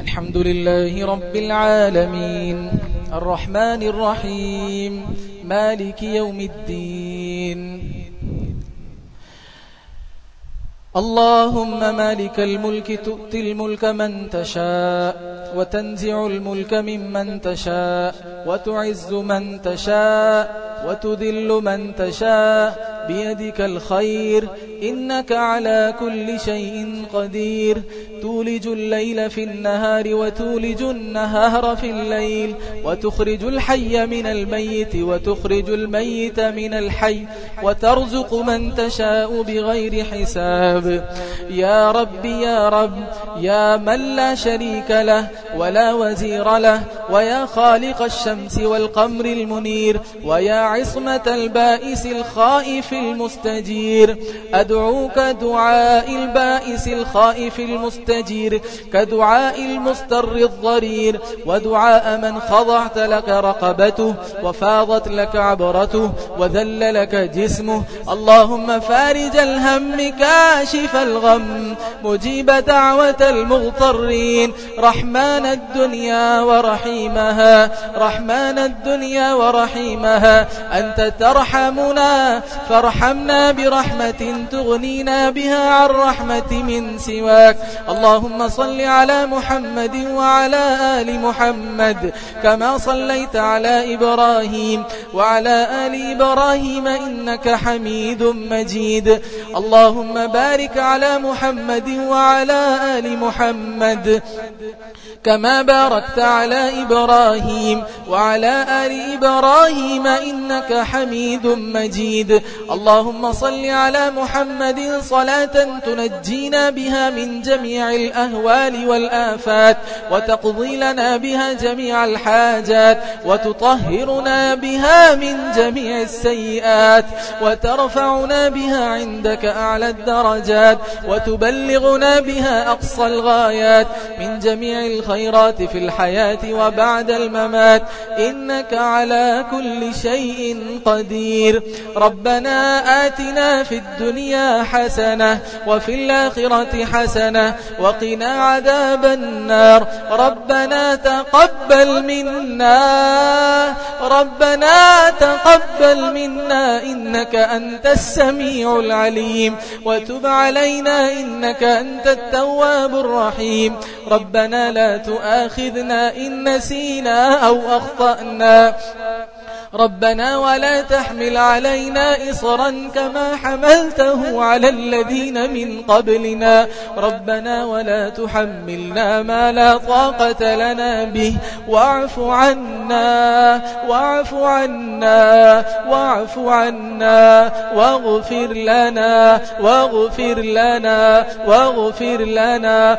الحمد لله رب العالمين الرحمن الرحيم مالك يوم الدين. اللهم مالك الملك تؤتي الملك من تشاء وتنزع الملك ممن تشاء وتعز من تشاء وتذل من تشاء بيدك الخير إنك على كل شيء قدير. تولج الليل في النهار وتولج النهار في الليل وتخرج الحي من الميت وتخرج الميت من الحي وترزق من تشاء بغير حساب. يا رب يا رب يا من لا شريك له ولا وزير له ويا خالق الشمس والقمر المنير ويا عصمة البائس الخائف المستجير، أدعوك دعاء البائس الخائف المستجير كدعاء المستر الضرير ودعاء من خضعت لك رقبته وفاضت لك عبرته وذل لك جسمه. اللهم فارج الهم كاشف الغم مجيب دعوة المغترين، رحمن الدنيا ورحيمها، رحمن الدنيا ورحيمها، أنت ترحمنا فارحمنا برحمة تغنينا بها عن رحمة من سواك. اللهم صل على محمد وعلى آل محمد كما صليت على إبراهيم وعلى آل إبراهيم إنك حميد مجيد. اللهم بارك على محمد وعلى آل محمد كما باركت على إبراهيم وعلى آل إبراهيم إنك حميد مجيد. اللهم صل على محمد صلاة تنجينا بها من جميع الأهوال والآفات وتقضي لنا بها جميع الحاجات وتطهرنا بها من جميع السيئات وترفعنا بها عندك أعلى الدرجات وتبلغنا بها أقصى الغايات من جميع الخيرات في الحياة وبعد الممات، إنك على كل شيء قدير. ربنا آتنا في الدنيا حسنة وفي الآخرة حسنة وقنا عذاب النار. ربنا تقبل منا، ربنا تقبل منا إنك أنت السميع العليم وتب علينا إنك أنت التواب الرحيم. ربنا لا تؤاخذنا إن نسينا أو أخطأنا، ربنا ولا تحمل علينا إصرا كما حملته على الذين من قبلنا، ربنا ولا تحملنا ما لا طاقة لنا به واعف عنا واعف عنا واعف عنا واغفر لنا واغفر لنا واغفر لنا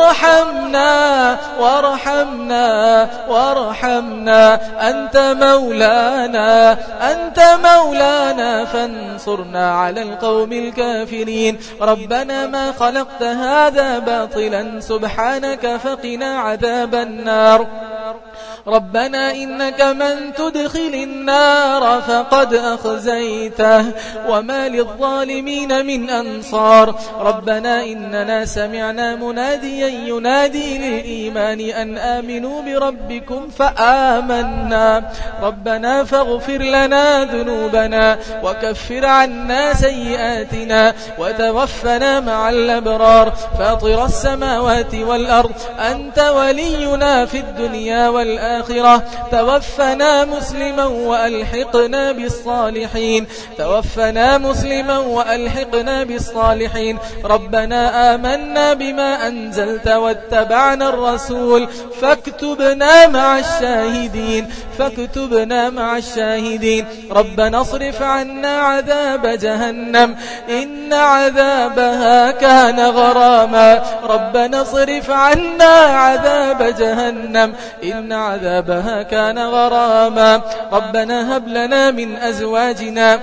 وارحمنا وارحمنا وارحمنا. أنت مولانا أنت مولانا فانصرنا على القوم الكافرين. ربنا ما خلقت هذا باطلا سبحانك فقنا عذاب النار. ربنا إنك من تدخل النار فقد أخزيته وما للظالمين من أنصار. ربنا إننا سمعنا مناديا ينادي للإيمان أن آمنوا بربكم فآمنا. ربنا فاغفر لنا ذنوبنا وكفر عنا سيئاتنا وتوفنا مع الأبرار. فاطر السماوات والأرض أنت ولينا في الدنيا والآخرة، توفنا مسلما وألحقنا بالصالحين، توفنا مسلما وألحقنا بالصالحين. ربنا آمنا بما أنزلت واتبعنا الرسول فاكتبنا مع الشاهدين فاكتبنا مع الشاهدين. ربنا اصرف عنا عذاب جهنم إن عذابها كان غراما. ربنا اصرف عنا عذاب جهنم إن عذابها كان غراما. ربنا هب لنا من أزواجنا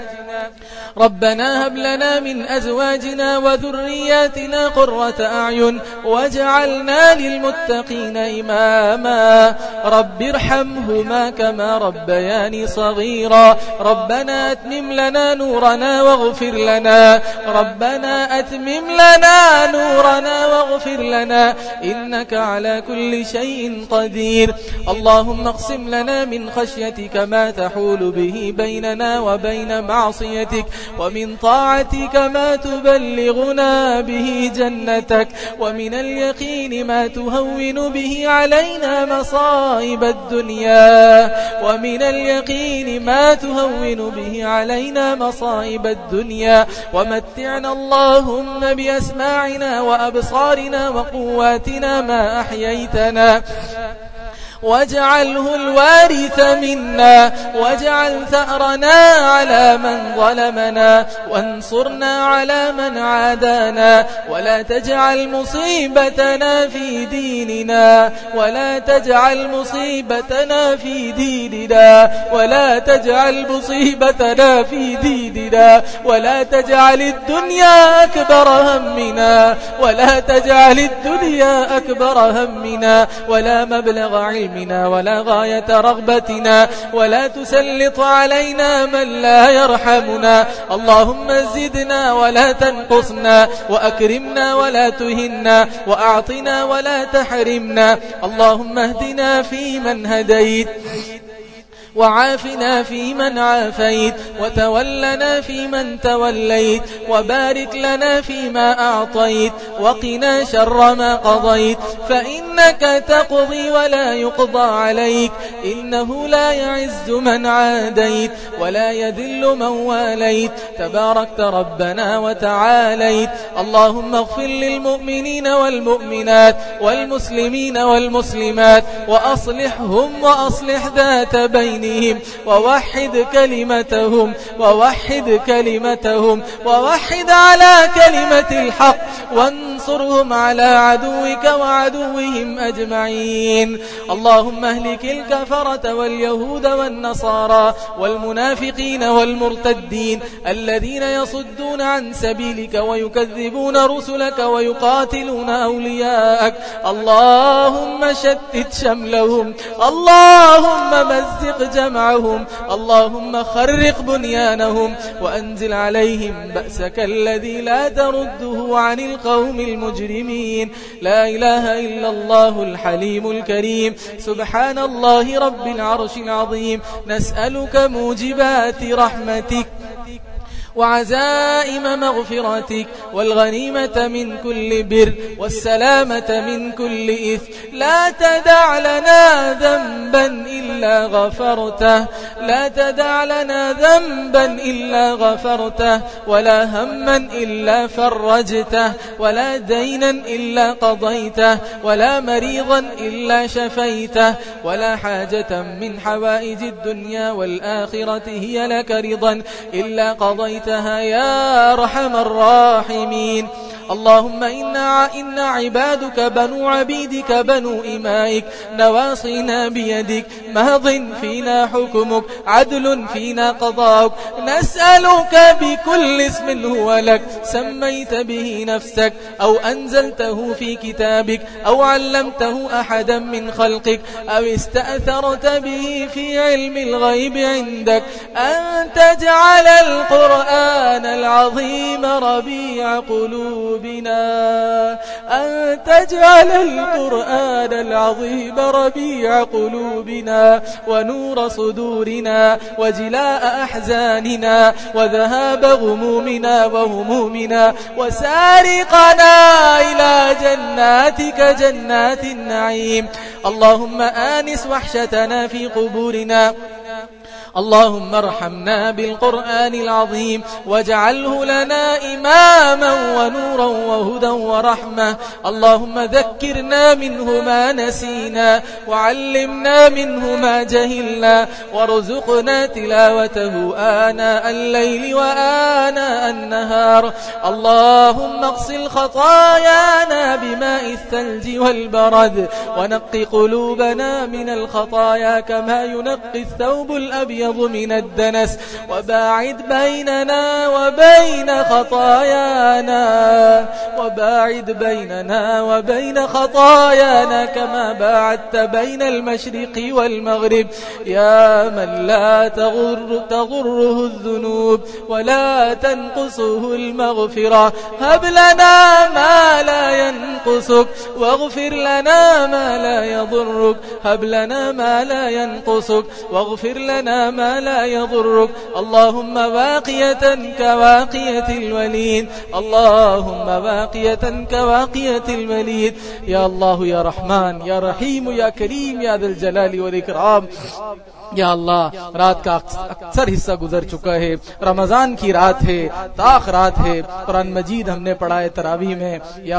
ربنا هب لنا من أزواجنا وذرياتنا قرة أعين واجعلنا للمتقين إماما رب ارحمهما كما ربياني صغيرا ربنا أتمم لنا نورنا واغفر لنا ربنا أتمم لنا نورنا واغفر لنا إنك على كل شيء قدير اللهم اقسم لنا من خشيتك ما تحول به بيننا وبين معصيتك ومن طاعتك ما تبلغنا به جنتك ومن اليقين ما تهون به علينا مصائب الدنيا ومن اليقين ما تهون به علينا مصائب الدنيا ومتعنا اللهم بأسماعنا وأبصارنا وقواتنا ما أحييتنا واجعله الوارث منا واجعل ثأرنا على من ظلمنا وانصرنا على من عادانا ولا تجعل مصيبتنا في ديننا ولا تجعل مصيبتنا في ديننا ولا تجعل مصيبتنا في ديننا ولا تجعل الدنيا أكبر همنا ولا تجعل الدنيا أكبر همنا ولا مبلغ علمنا ولا غاية رغبتنا ولا تسلط علينا من لا يرحمنا اللهم زدنا ولا تنقصنا وأكرمنا ولا تهنا وأعطنا ولا تحرمنا اللهم اهدنا فيمن هديت وعافنا فيمن عافيت وتولنا فيمن توليت وبارك لنا فيما أعطيت وقنا شر ما قضيت فإنك تقضي ولا يقضى عليك إنه لا يعز من عاديت ولا يذل من واليت تباركت ربنا وتعاليت اللهم اغفر للمؤمنين والمؤمنات والمسلمين والمسلمات وأصلحهم وأصلح ذات بينهم ووحد كلمتهم ووحد على كلمة الحق وانصرهم على عدوك وعدوهم أجمعين اللهم اهلك الكفرة واليهود والنصارى والمنافقين والمرتدين الذين يصدون عن سبيلك ويكذبون رسلك ويقاتلون أولياءك اللهم شتت شملهم اللهم مزق جمعهم اللهم خرق بنيانهم وأنزل عليهم بأسك الذي لا ترده عن القوم المجرمين لا إله إلا الله الحليم الكريم سبحان الله رب العرش العظيم نسألك موجبات رحمتك وعزائم مغفرتك والغنيمة من كل بر والسلامة من كل إثم لا تدع لنا ذنبا إلا غفرته لا تدع لنا ذنبا إلا غفرته ولا هما إلا فرجته ولا دينا إلا قضيته ولا مريضا إلا شفيته ولا حاجة من حوائج الدنيا والآخرة هي لك رضا إلا قضيته يا أرحم الراحمين اللهم إنا عبادك بنو عبيدك بنو إمائك نواصينا بيدك ماض فينا حكمك عدل فينا قضاؤك نسألك بكل اسم هو لك سميت به نفسك أو أنزلته في كتابك أو علمته أحدا من خلقك أو استأثرت به في علم الغيب عندك أن تجعل القرآن العظيم ربيع قلوبنا أن تجعل القرآن العظيم ربيع قلوبنا ونور صدورنا وجلاء أحزاننا وذهاب غمومنا وهمومنا وسارقنا إلى جناتك جنات النعيم اللهم آنس وحشتنا في قبورنا اللهم ارحمنا بالقرآن العظيم واجعله لنا إماما ونورا وهدى ورحمة اللهم ذكرنا منه ما نسينا وعلمنا منه ما جهلنا وارزقنا تلاوته آناء الليل وآناء النهار اللهم اغسل خطايانا بماء الثلج والبرد ونقي قلوبنا من الخطايا كما ينقي الثوب الأبيض أبيض من الدنس وباعد بيننا وبين خطايانا كما باعدت بين المشرق والمغرب يا من لا تغره الذنوب ولا تنقصه المغفرة هب لنا ما لا ينقصك واغفر لنا ما لا يضرك هب لنا ما لا ينقصك واغفر لنا ما لا يضرك اللهم باقية كواقية الوليد اللهم باقية كواقية الوليد يا الله يا رحمن يا رحيم يا كريم يا ذا الجلال والإكرام یا اللہ رات کا اکثر حصہ گزر چکا ہے، رمضان کی رات ہے، طاق رات ہے، قرآن مجید ہم نے پڑھا ہے تراویح میں،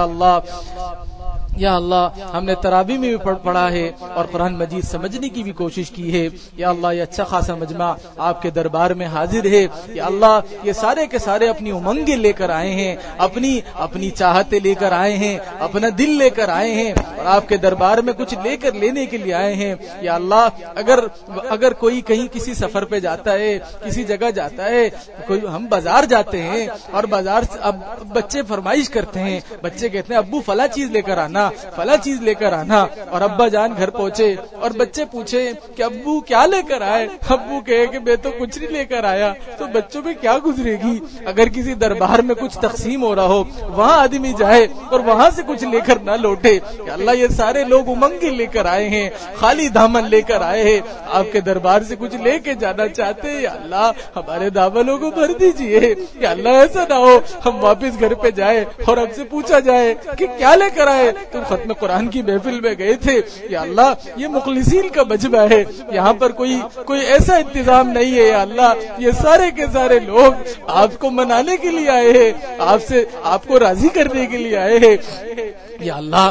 یا اللہ ہم نے تراویح میں بھی پڑھا ہے اور قرآن مجید سمجھنے کی بھی کوشش کی ہے۔ یا اللہ یہ اچھا خاصا مجمع آپ کے دربار میں حاضر ہے، یا اللہ یہ سارے کے سارے اپنی امنگیں لے کر آئے ہیں، اپنی چاہتیں لے کر آئے ہیں، اپنا دل لے کر آئے ہیں اور آپ کے دربار میں کچھ لینے کے لیے آئے ہیں۔ یا اللہ اگر کوئی کہیں کسی سفر پہ جاتا ہے، کسی جگہ جاتا ہے، کوئی ہم بازار جاتے ہیں اور بازار سے اب بچے فرمائش کرتے ہیں، بچے کہتے ہیں ابو فلاں چیز لے کر آنا، فلاں چیز لے کر آنا، اور ابا جان گھر پہنچے اور بچے پوچھے کہ ابو کیا لے کر آئے، ابو کہے کہ میں تو کچھ نہیں لے کر آیا، تو بچوں پہ کیا گزرے گی؟ اگر کسی دربار میں کچھ تقسیم ہو رہا ہو، وہاں آدمی جائے اور وہاں سے کچھ لے کر نہ لوٹے۔ کہ اللہ یہ سارے لوگ امنگیں لے کر آئے ہیں، خالی دامن لے کر آئے ہیں، آپ کے دربار سے کچھ لے کے جانا چاہتے ہیں، یا اللہ ہمارے دامنوں کو بھر دیجئے۔ یا اللہ ایسا نہ ہو ہم واپس گھر پہ جائے اور ہم سے پوچھا جائے کہ کیا لے کر آئے، تم ختم قرآن کی محفل میں گئے تھے۔ یا اللہ یہ مخلصین کا مجمع ہے، یہاں پر کوئی ایسا انتظام نہیں ہے۔ یا اللہ یہ سارے کے سارے لوگ آپ کو منانے کے لیے آئے ہیں، آپ کو راضی کرنے کے لیے آئے ہیں۔ یا اللہ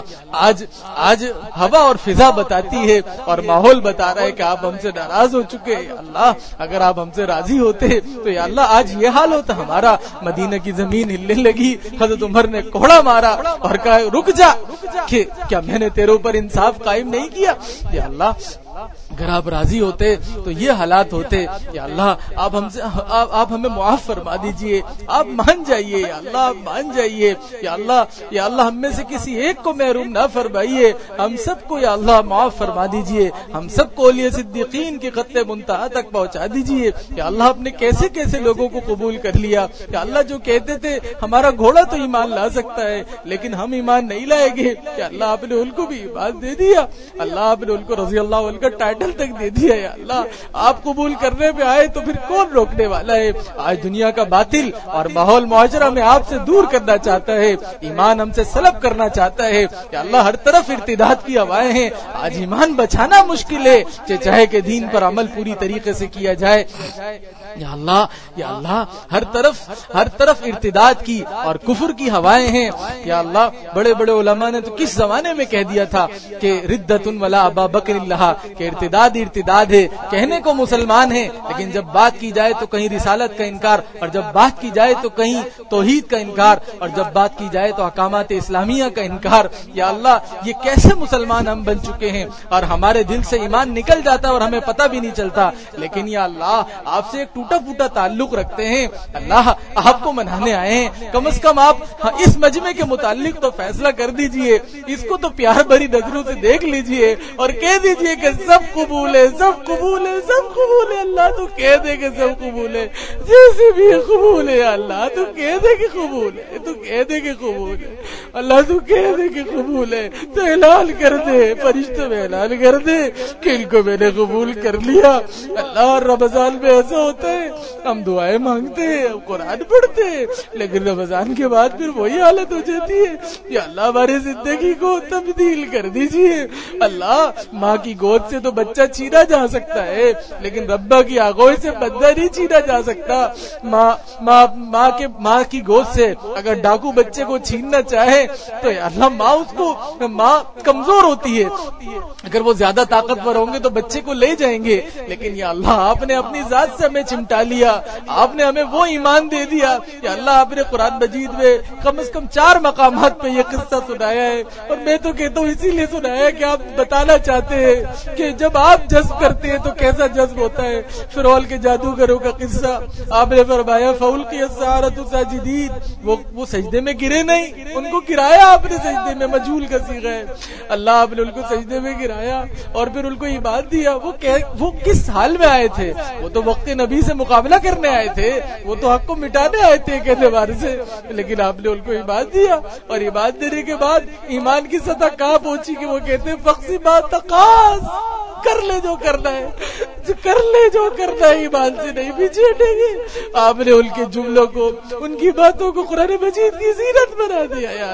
آج ہوا اور فضا بتاتی ہے اور ماحول بتا رہا ہے کہ آپ ہم سے ناراض ہو چکے ہیں۔ یا اللہ اگر آپ ہم سے راضی ہوتے تو یا اللہ آج یہ حال ہوتا ہمارا۔ مدینہ کی زمین ہلنے لگی، حضرت عمر نے کوڑا مارا اور کہا رک جا، کہ کیا میں نے تیرے اوپر انصاف قائم نہیں کیا؟ یا اللہ اگر آپ راضی ہوتے تو یہ حالات ہوتے۔ یا اللہ آپ ہمیں معاف فرما دیجئے، آپ مان جائیے، یا اللہ آپ مان جائیے۔ یا اللہ ہم میں سے کسی ایک کو محروم نہ فرمائیے، ہم سب کو یا اللہ معاف فرما دیجئے، ہم سب کو اولیاء صدیقین کے خط منتہا تک پہنچا دیجئے۔ یا اللہ آپ نے کیسے کیسے لوگوں کو قبول کر لیا۔ یا اللہ جو کہتے تھے ہمارا گھوڑا تو ایمان لا سکتا ہے لیکن ہم ایمان نہیں لائیں گے، یا اللہ آپ نے ان کو بھی ایمان دے دیا، اللہ آپ نے ان کو رضی اللہ عنہ کا ٹائٹل تک دے دیا۔ یا اللہ آپ قبول کرنے پہ آئے تو پھر کون روکنے والا ہے؟ آج دنیا کا باطل اور ماحول معاشرہ میں آپ سے دور کرنا چاہتا ہے، ایمان ہم سے سلب کرنا چاہتا ہے۔ یا اللہ ہر طرف ارتداد کی ہوائیں ہیں، آج ایمان بچانا مشکل ہے، چاہے کہ دین پر عمل پوری طریقے سے کیا جائے۔ یا اللہ ہر طرف ارتداد کی اور کفر کی ہوائیں ہیں۔ یا اللہ بڑے بڑے علماء نے تو کس زمانے میں کہہ دیا تھا کہ ردۃ ولا ابا بکر اللہ، کہ ارتداد ہے، کہنے کو مسلمان ہیں لیکن جب بات کی جائے تو کہیں رسالت کا انکار، اور جب بات کی جائے تو کہیں توحید کا انکار، اور جب بات کی جائے تو احکامات اسلامیہ کا انکار۔ یا اللہ یہ کیسے مسلمان ہم بن چکے ہیں اور ہمارے دل سے ایمان نکل جاتا اور ہمیں پتہ بھی نہیں چلتا۔ لیکن یا اللہ آپ سے ایک ٹوٹا پھوٹا تعلق رکھتے ہیں، اللہ آپ کو منانے آئے ہیں، کم از کم آپ اس مجمع کے متعلق تو فیصلہ کر دیجئے، اس کو تو پیار بھری نظروں سے دیکھ لیجئے اور کہہ دیجئے کہ سب قبول ہے، سب قبول ہے، سب قبول ہے۔ اللہ تو کہہ دے کہ سب قبول ہے، جیسے بھی قبول ہے۔ اللہ تو کہہ دے کہ قبول ہے، تو کہہ دے کہ قبول ہے، اللہ تو کہہ دے کہ قبول ہے، تو اعلان کر دے، فرشتوں میں اعلان کر دے کہ ان کو میں نے قبول کر لیا۔ اللہ رمضان میں ایسا ہوتا ہے ہم دعائیں مانگتے ہیں، قرآن پڑھتے ہیں، لیکن رمضان کے بعد پھر وہی حالت ہو جاتی ہے۔ یا اللہ ہماری زندگی کو تبدیل کر دیجیے۔ اللہ ماں کی گود سے تو بچہ چھینا جا سکتا ہے لیکن ربا کی آغوش سے بندہ نہیں چھینا جا سکتا۔ ماں کی گود سے اگر ڈاکو بچے کو چھیننا چاہے تو یا اللہ ماں کمزور ہوتی ہے، اگر وہ زیادہ طاقتور ہوں گے تو بچے کو لے جائیں گے، لیکن یا اللہ آپ نے اپنی ذات سے ہمیں چمٹا لیا، آپ نے ہمیں وہ ایمان دے دیا۔ یا اللہ آپ نے قرآن مجید میں کم از کم 4 مقامات پہ یہ قصہ سنایا ہے، اور میں تو کہتا ہوں اسی لیے سنایا ہے کہ آپ بتانا چاہتے ہیں کہ جب آپ جذب کرتے ہیں تو کیسا جذب ہوتا ہے. فرعون کے جادوگروں کا قصہ آپ نے فرمایا فَأُلْقِيَ السَّحَرَةُ ساجدین، وہ سجدے میں گرے نہیں، ان کو گرایا آپ نے سجدے میں. مجہول کا صیغہ ہے. اللہ آپ نے ان کو سجدے میں گرایا اور پھر ان کو ایمان دیا. وہ کس حال میں آئے تھے؟ وہ تو وقت نبی سے مقابلہ کرنے آئے تھے، وہ تو حق کو مٹانے آئے تھے ایک اعتبار سے، لیکن آپ نے ان کو ایمان دیا. اور ایمان دینے کے بعد ایمان کی سطح کہاں پہنچی کہ وہ کہتے ہیں فَقْسِ مَا تَقَاص، کر لے جو کرنا ہے، کر لے جو کرنا ہے، ایمان سے نہیں پیچھے ہٹیں گے. آپ نے ان کے جملوں کو، ان کی باتوں کو قرآن مجید کی زینت بنا دیا. یا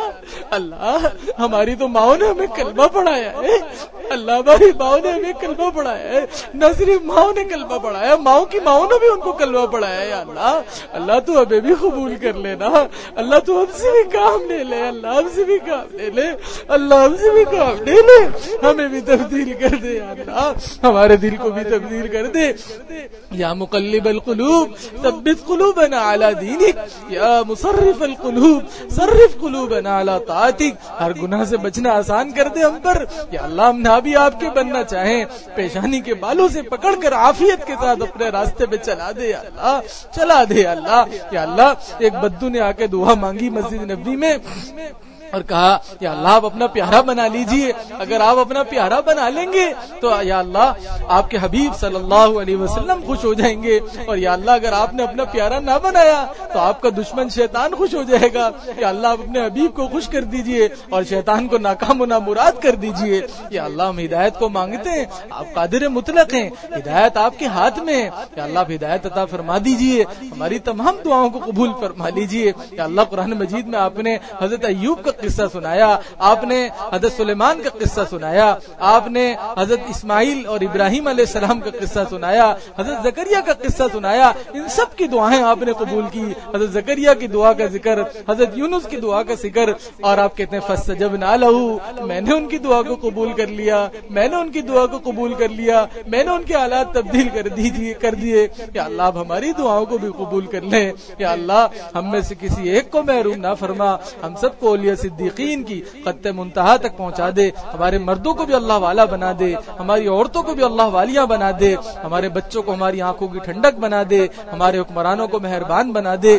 اللہ ہماری تو ماؤں نے ہمیں کلمہ پڑھایا ہے. اللہ ہماری ماؤں نے ہمیں کلمہ پڑھایا ہے. نہ صرف ماؤں نے کلمہ پڑھایا، ماؤں کی ماؤں نے بھی ان کو کلمہ پڑھایا. یا اللہ تو ہمیں بھی قبول کر لینا. اللہ تو ہم سے بھی کام لے لے. اللہ ہم سے بھی کام لے لے. اللہ ہم سے بھی کام لے لے. ہمیں بھی تبدیل کر دے. یا اللہ ہمارے دل کو بھی تبدیل کر دے. یا مقلب القلوب ثبت قلوبنا علی دینک، یا مصرف القلوب صرف قلوبنا علی طاعتک. ہر گناہ سے بچنا آسان کر دے ہم پر. یا اللہ ہم نہ بھی آپ کے بننا چاہیں، پیشانی کے بالوں سے پکڑ کر عافیت کے ساتھ اپنے راستے پہ چلا دے. یا اللہ چلا دے. یا اللہ یا اللہ ایک بدو نے آ کے دعا مانگی مسجد نبوی میں اور کہا یا اللہ آپ اپنا پیارا بنا لیجئے. اگر آپ اپنا پیارا بنا لیں گے تو یا اللہ آپ کے حبیب صلی اللہ علیہ وسلم خوش ہو جائیں گے. اور یا اللہ اگر آپ نے اپنا پیارا نہ بنایا تو آپ کا دشمن شیطان خوش ہو جائے گا. یا اللہ آپ اپنے حبیب کو خوش کر دیجئے اور شیطان کو ناکام و نامراد کر دیجئے. یا اللہ ہم ہدایت کو مانگتے ہیں، آپ قادر مطلق ہیں، ہدایت آپ کے ہاتھ میں ہے. یا اللہ آپ ہدایت عطا فرما دیجئے، ہماری تمام دعاؤں کو قبول فرما لیجئے. یا اللہ قرآن مجید میں آپ نے حضرت ایوب کا قصہ سنایا، آپ نے حضرت سلیمان کا قصہ سنایا، آپ نے حضرت اسماعیل اور ابراہیم علیہ السلام کا قصہ سنایا، حضرت زکریا کا قصہ سنایا. ان سب کی دعائیں آپ نے قبول کی. حضرت زکریا کی دعا کا ذکر، حضرت یونس کی دعا کا ذکر، اور آپ کہتے ہیں فاستجبنا لہ، میں نے ان کی دعا کو قبول کر لیا، میں نے ان کی دعا کو قبول کر لیا، میں نے ان کے حالات تبدیل کر دیے. یا اللہ آپ ہماری دعاؤں کو بھی قبول کر لیں. یا اللہ ہم میں سے کسی ایک کو محروم نہ فرما، ہم سب کو اولیاء صدیقین کی خط منتہا تک پہنچا دے. ہمارے مردوں کو بھی اللہ والا بنا دے، ہماری عورتوں کو بھی اللہ والیاں بنا دے، ہمارے بچوں کو ہماری آنکھوں کی ٹھنڈک بنا دے، ہمارے حکمرانوں کو مہربان بنا دے.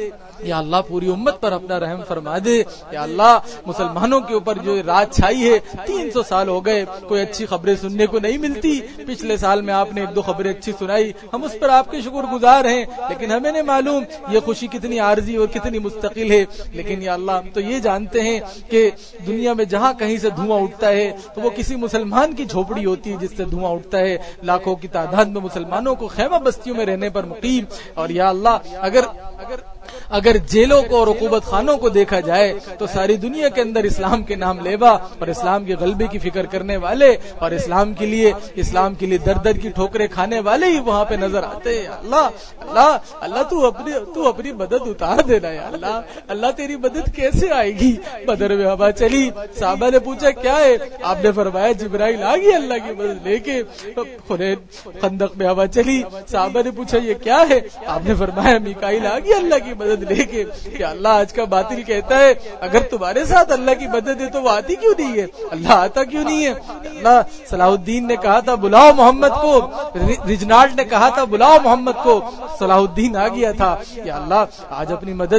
یا اللہ پوری امت پر اپنا رحم فرما دے. یا اللہ مسلمانوں کے اوپر جو رات چھائی ہے، 300 سال ہو گئے کوئی اچھی خبریں سننے کو نہیں ملتی. پچھلے سال میں آپ نے 1-2 خبریں اچھی سنائی، ہم اس پر آپ کے شکر گزار ہیں، لیکن ہمیں نہیں معلوم یہ خوشی کتنی عارضی اور کتنی مستقل ہے. لیکن یا اللہ ہم تو یہ جانتے ہیں کہ دنیا میں جہاں کہیں سے دھواں اٹھتا ہے تو وہ کسی مسلمان کی جھوپڑی ہوتی ہے جس سے دھواں اٹھتا ہے. لاکھوں کی تعداد میں مسلمانوں کو خیمہ بستیوں میں رہنے پر مقیم. اور یا اللہ اگر جیلوں کو اور عقوبت خانوں کو دیکھا جائے تو ساری دنیا کے اندر اسلام کے نام لیوا اور اسلام کے غلبے کی فکر کرنے والے اور اسلام کے لیے در کی ٹھوکریں کھانے والے ہی وہاں پہ نظر آتے ہیں. اللہ تو اپنی مدد اتار دینا. یا اللہ تیری مدد کیسے آئے گی؟ بدر میں ہوا چلی، صحابہ نے پوچھا کیا ہے؟ آپ نے فرمایا جبرائیل آ گئی اللہ کی مدد لے کے. خندق میں ہوا چلی، صحابہ نے پوچھا یہ کیا ہے؟ آپ نے فرمایا میکائیل آ گئی اللہ کی مدد لے کے. کہ اللہ آج کا باطل کہتا ہے اگر تمہارے ساتھ اللہ کی مدد ہے تو وہ آتی کیوں نہیں ہے؟ اللہ آتا کیوں نہیں ہے؟ اللہ صلاح الدین نے کہا تھا بلاؤ محمد کو، رجنالڈ نے کہا تھا بلاؤ محمد کو، صلاح الدین آ گیا تھا. یا اللہ آج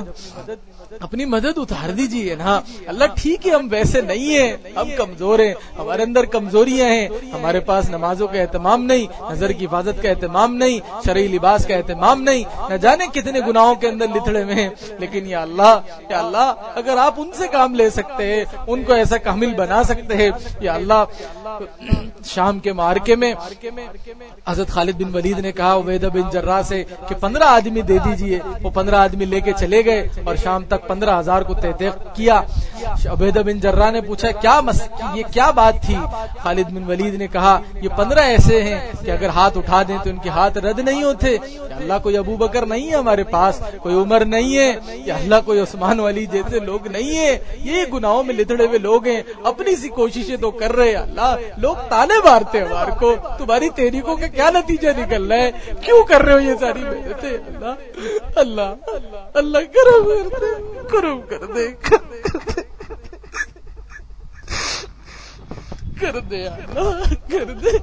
اپنی مدد اتار دیجیے نا. اللہ ٹھیک ہے ہم ویسے نہیں ہیں، ہم کمزور ہیں، ہمارے اندر کمزوریاں ہیں، ہمارے پاس نمازوں کا اہتمام نہیں، نظر کی حفاظت کا اہتمام نہیں، شرعی لباس کا اہتمام نہیں، نہ جانے کتنے گناہوں کے اندر لتڑے ہوئے ہیں. لیکن یا اللہ اگر آپ ان سے کام لے سکتے ہیں، ان کو ایسا کامل بنا سکتے ہیں. یا اللہ شام کے معرکے میں حضرت خالد بن ولید نے کہا عبیدہ بن جراح سے کہ 15 آدمی دے دیجئے. وہ 15 آدمی لے کے چلے گئے اور شام تک 15,000 کو تحقیق کیا. عبیدہ بن جراح نے پوچھا یہ کیا بات تھی؟ خالد بن ولید نے کہا یہ 15 ایسے ہیں کہ اگر ہاتھ اٹھا دیں تو ان کے ہاتھ رد نہیں ہوتے. یا اللہ کوئی ابو بکر نہیں ہے ہمارے پاس، کوئی عمر نہیں ہے، یا اللہ کوئی عثمان والی جیسے لوگ نہیں ہیں، یہ گناہوں میں لتڑے ہوئے لوگ ہیں، اپنی سی کوششیں تو کر رہے. اللہ لوگ تانے مارتے ہیں ہمارے کو، تمہاری تحریکوں کا کیا نتیجہ نکل رہا ہے؟ کیوں کر رہے ہو یہ ساری محنتیں؟ اللہ کرم کر دے کر دے اللہ، کر دے،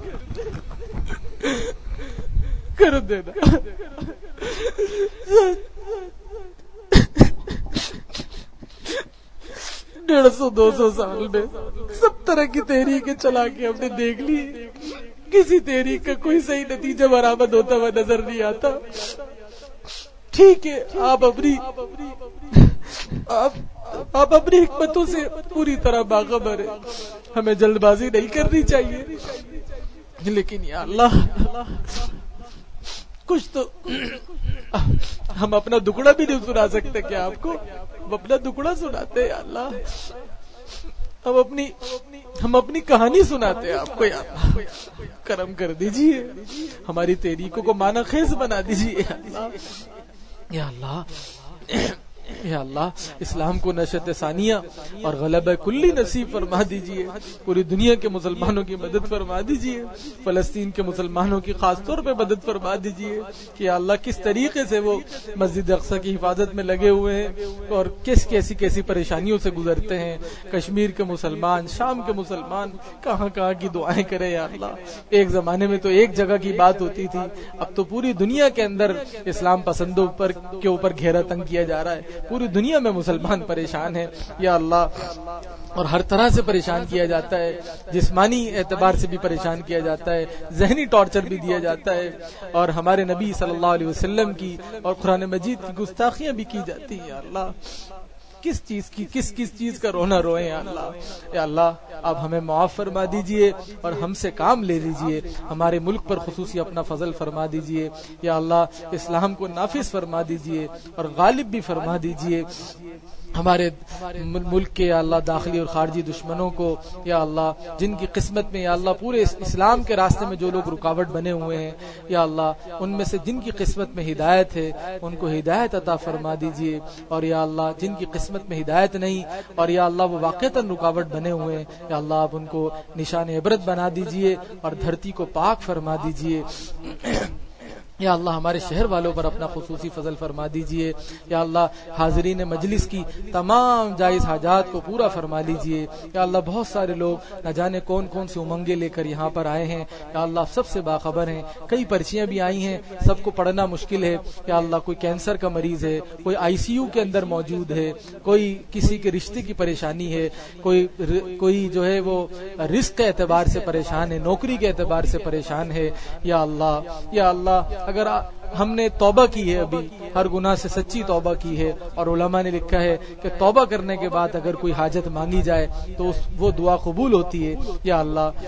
کر دینا۔ 150-200 سال میں سب طرح کی تحریکیں چلا کے ہم نے دیکھ لی، کسی تحریک کا کوئی صحیح نتیجہ برآمد ہوتا ہوا نظر نہیں آتا۔ ٹھیک ہے، آپ اپنی حکمتوں سے پوری طرح باخبر ہیں، ہمیں جلد بازی نہیں کرنی چاہیے، لیکن یا اللہ کچھ تو ہم اپنا دکڑا بھی نہیں سنا سکتے کیا آپ کو؟ ہم اپنا دکڑا سناتے ہیں یا اللہ، ہم اپنی کہانی سناتے ہیں آپ کو، یا اللہ کرم کر دیجئے، ہماری تحریکوں کو معنی خیز بنا دیجئے یا اللہ، یا اللہ اسلام کو نشأت ثانیہ اور غلبہ کلی نصیب فرما دیجئے، پوری دنیا کے مسلمانوں کی مدد فرما دیجئے، فلسطین کے مسلمانوں کی خاص طور پہ مدد فرما دیجئے کہ یا اللہ کس طریقے سے وہ مسجد اقصی کی حفاظت میں لگے ہوئے ہیں اور کیسی پریشانیوں سے گزرتے ہیں، کشمیر کے مسلمان، شام کے مسلمان کہاں کہاں کی دعائیں کرے یا اللہ۔ ایک زمانے میں تو ایک جگہ کی بات ہوتی تھی، اب تو پوری دنیا کے اندر اسلام پسندوں کے اوپر گھیرا تنگ کیا جا رہا ہے، پوری دنیا میں مسلمان پریشان ہیں یا اللہ، اور ہر طرح سے پریشان کیا جاتا ہے، جسمانی اعتبار سے بھی پریشان کیا جاتا ہے، ذہنی ٹارچر بھی دیا جاتا ہے، اور ہمارے نبی صلی اللہ علیہ وسلم کی اور قرآن مجید کی گستاخیاں بھی کی جاتی ہیں یا اللہ۔ کس چیز کا رونا روئیں یا اللہ، یا اللہ آپ ہمیں معاف فرما دیجئے اور ہم سے کام لے لیجئے، ہمارے ملک پر خصوصی اپنا فضل فرما دیجئے یا اللہ، اسلام کو نافذ فرما دیجئے اور غالب بھی فرما دیجئے، ہمارے ملک کے یا اللہ داخلی اور خارجی دشمنوں کو یا اللہ، جن کی قسمت میں یا اللہ پورے اسلام کے راستے میں جو لوگ رکاوٹ بنے ہوئے ہیں یا اللہ، ان میں سے جن کی قسمت میں ہدایت ہے ان کو ہدایت عطا فرما دیجئے، اور یا اللہ جن کی قسمت میں ہدایت نہیں اور یا اللہ وہ واقعتاً رکاوٹ بنے ہوئے ہیں یا اللہ آپ ان کو نشان عبرت بنا دیجئے اور دھرتی کو پاک فرما دیجئے۔ یا اللہ ہمارے شہر والوں پر اپنا خصوصی فضل فرما دیجئے یا اللہ، حاضرین مجلس کی تمام جائز حاجات کو پورا فرما لیجئے یا اللہ۔ بہت سارے لوگ نہ جانے کون کون سے امنگیں لے کر یہاں پر آئے ہیں یا اللہ، سب سے باخبر ہیں، کئی پرچیاں بھی آئی ہیں، سب کو پڑھنا مشکل ہے یا اللہ۔ کوئی کینسر کا مریض ہے، کوئی ICU کے اندر موجود ہے، کوئی کسی کے رشتے کی پریشانی ہے، کوئی جو ہے وہ رزق کے اعتبار سے پریشان ہے، نوکری کے اعتبار سے پریشان ہے یا اللہ۔ یا اللہ اگر ہم نے توبہ کی ہے، ابھی ہر گناہ سے سچی توبہ کی ہے، اور علماء نے لکھا ہے کہ توبہ کرنے کے بعد اگر کوئی حاجت مانگی جائے تو وہ دعا قبول ہوتی ہے یا اللہ۔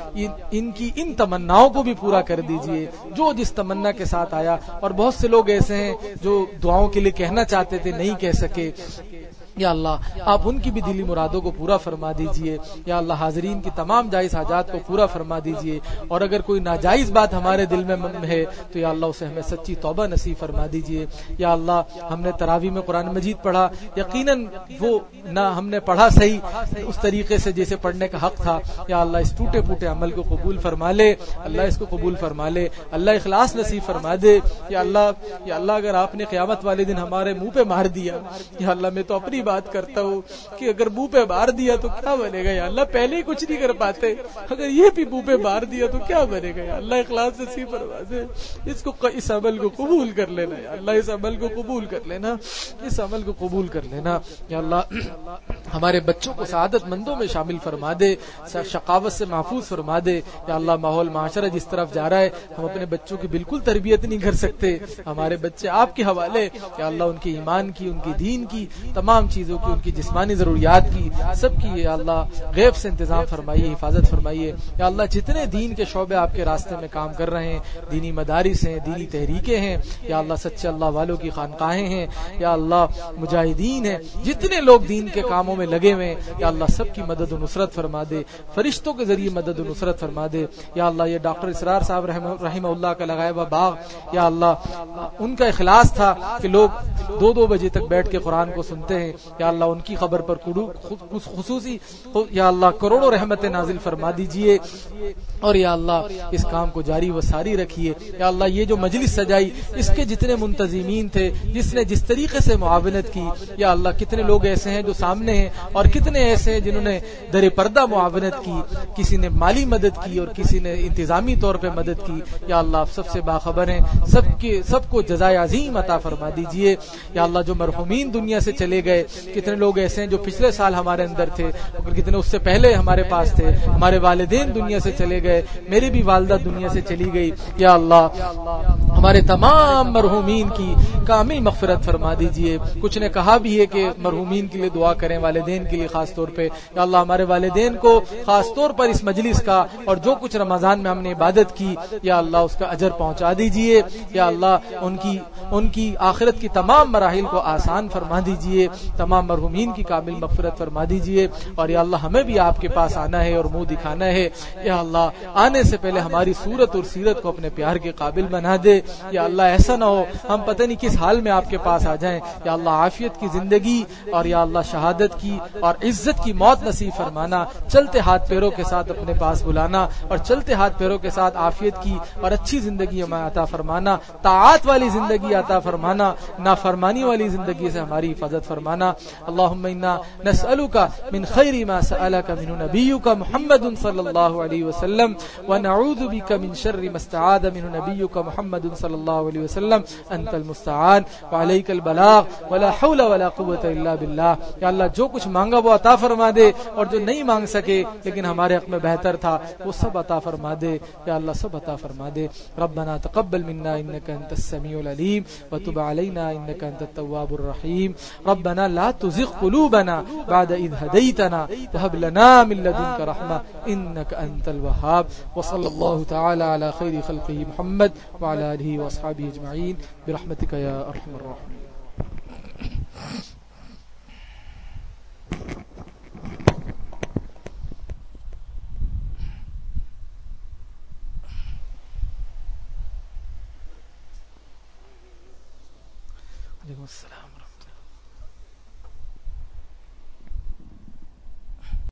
ان تمناؤں کو بھی پورا کر دیجئے جو جس تمنا کے ساتھ آیا، اور بہت سے لوگ ایسے ہیں جو دعاؤں کے لیے کہنا چاہتے تھے نہیں کہہ سکے یا اللہ، آپ ان کی بھی دلی مرادوں کو پورا فرما دیجئے یا اللہ۔ حاضرین کی تمام جائز حاجات کو پورا فرما دیجئے، اور اگر کوئی ناجائز بات ہمارے دل میں ہے تو یا اللہ اسے ہمیں سچی توبہ نصیب فرما دیجئے یا اللہ۔ ہم نے تراویح میں قرآن مجید پڑھا، یقیناً وہ نہ ہم نے پڑھا صحیح اس طریقے سے جیسے پڑھنے کا حق تھا یا اللہ، اس ٹوٹے پھوٹے عمل کو قبول فرما لے اللہ، اس کو قبول فرما لے اللہ، اخلاص نصیب فرما دے یا اللہ۔ یا اللہ اگر آپ نے قیامت والے دن ہمارے منہ پہ مار دیا یا اللہ، میں تو اپنی بات کرتا ہوں کہ اگر منہ پہ مار دیا تو کیا بنے گا یا اللہ، پہلے ہی کچھ نہیں کر پاتے، اگر یہ بھی منہ پہ مار دیا تو کیا بنے گا یا اللہ۔ اخلاص نصیب فرما دے، اس عمل کو قبول کر لینا یا اللہ، اس عمل کو قبول کر لینا، اس عمل کو قبول کر لینا یا اللہ۔ ہمارے بچوں کو سعادت مندوں میں شامل فرما دے، شقاوت سے محفوظ فرما دے یا اللہ۔ ماحول معاشرہ جس طرف جا رہا ہے، ہم اپنے بچوں کی بالکل تربیت نہیں کر سکتے، ہمارے بچے آپ کے حوالے یا اللہ، ان کے ایمان کی، ان کی دین کی، تمام چیزوں کی، ان کی جسمانی ضروریات کی، سب کی یا اللہ غیب سے انتظام فرمائیے، حفاظت فرمائیے یا اللہ۔ جتنے دین کے شعبے آپ کے راستے میں کام کر رہے ہیں، دینی مدارس ہیں، دینی تحریکیں ہیں یا اللہ، سچے اللہ والوں کی خانقاہیں ہیں یا اللہ، مجاہدین ہیں، جتنے لوگ دین کے کاموں میں لگے ہوئے ہیں یا اللہ، سب کی مدد و نصرت فرما دے، فرشتوں کے ذریعے مدد و نصرت فرما دے یا اللہ۔ یہ ڈاکٹر اسرار صاحب رحمہ اللہ کا لگایا ہوا باغ یا اللہ، ان کا اخلاص تھا کہ لوگ 2-2 بجے تک بیٹھ کے قرآن کو سنتے ہیں یا اللہ ان کی خبر پر خصوصی یا اللہ کروڑوں رحمت نازل فرما دیجئے، اور یا اللہ اس کام کو جاری و ساری رکھیے۔ یا اللہ یہ جو مجلس سجائی اس کے جتنے منتظمین تھے، جس نے جس طریقے سے معاونت کی، یا اللہ کتنے لوگ ایسے ہیں جو سامنے ہیں اور کتنے ایسے ہیں جنہوں نے در پردہ معاونت کی، کسی نے مالی مدد کی اور کسی نے انتظامی طور پہ مدد کی۔ یا اللہ آپ سب سے باخبر ہیں، سب کو جزائے عظیم عطا فرما دیجئے۔ یا اللہ جو مرحومین دنیا سے چلے گئے، کتنے لوگ ایسے ہیں جو پچھلے سال ہمارے اندر تھے اور کتنے اس سے پہلے ہمارے پاس تھے، ہمارے والدین دنیا سے چلے گئے، میری بھی والدہ دنیا سے چلی گئی۔ یا اللہ ہمارے تمام مرحومین کی کامل مغفرت فرما دیجئے۔ کچھ نے کہا بھی ہے کہ مرحومین کے لیے دعا کریں، والدین کے لیے خاص طور پہ۔ یا اللہ ہمارے والدین کو خاص طور پر اس مجلس کا اور جو کچھ رمضان میں ہم نے عبادت کی، یا اللہ اس کا اجر پہنچا دیجئے۔ یا اللہ ان کی آخرت کی تمام مراحل کو آسان فرما دیجئے، تمام مرحومین کی کامل مغفرت فرما دیجئے۔ اور یا اللہ ہمیں بھی آپ کے پاس آنا ہے اور منہ دکھانا ہے۔ یا اللہ آنے سے پہلے ہماری صورت اور سیرت کو اپنے پیار کے قابل بنا دے۔ یا اللہ ایسا نہ ہو ہم پتہ نہیں کس حال میں آپ کے پاس آ جائیں۔ یا اللہ عافیت کی زندگی اور یا اللہ شہادت کی اور عزت کی موت نصیب فرمانا، چلتے ہاتھ پیروں کے ساتھ اپنے پاس بلانا اور چلتے ہاتھ پیروں کے ساتھ عافیت کی اور اچھی زندگی ہمیں عطا فرمانا، طاعات والی زندگی عطا فرمانا، نافرمانی والی زندگی سے ہماری حفاظت فرمانا۔ اللهم انا نسألك من خير ما سألك منه نبيك محمد صلى الله عليه وسلم ونعوذ بك من شر ما استعاذ منه نبيك محمد صلى الله عليه وسلم انت المستعان وعليك البلاغ ولا حول ولا قوة الا بالله۔ یا اللہ جو کچھ مانگا وہ عطا فرما دے اور جو نہیں مانگ سکے لیکن ہمارے حق میں بہتر تھا وہ سب عطا فرما دے۔ یا اللہ سب عطا فرما دے۔ ربنا تقبل منا انك انت السميع العليم وتب علينا انك انت التواب الرحيم۔ ربنا لا تزغ قلوبنا بعد إذ هديتنا وهب لنا من لدنك رحمة إنك أنت الوهاب۔ وصلى الله تعالى على خير خلقه محمد وعلى آله وأصحابه أجمعين برحمتك يا أرحم الراحمين۔ وعليكم السلام۔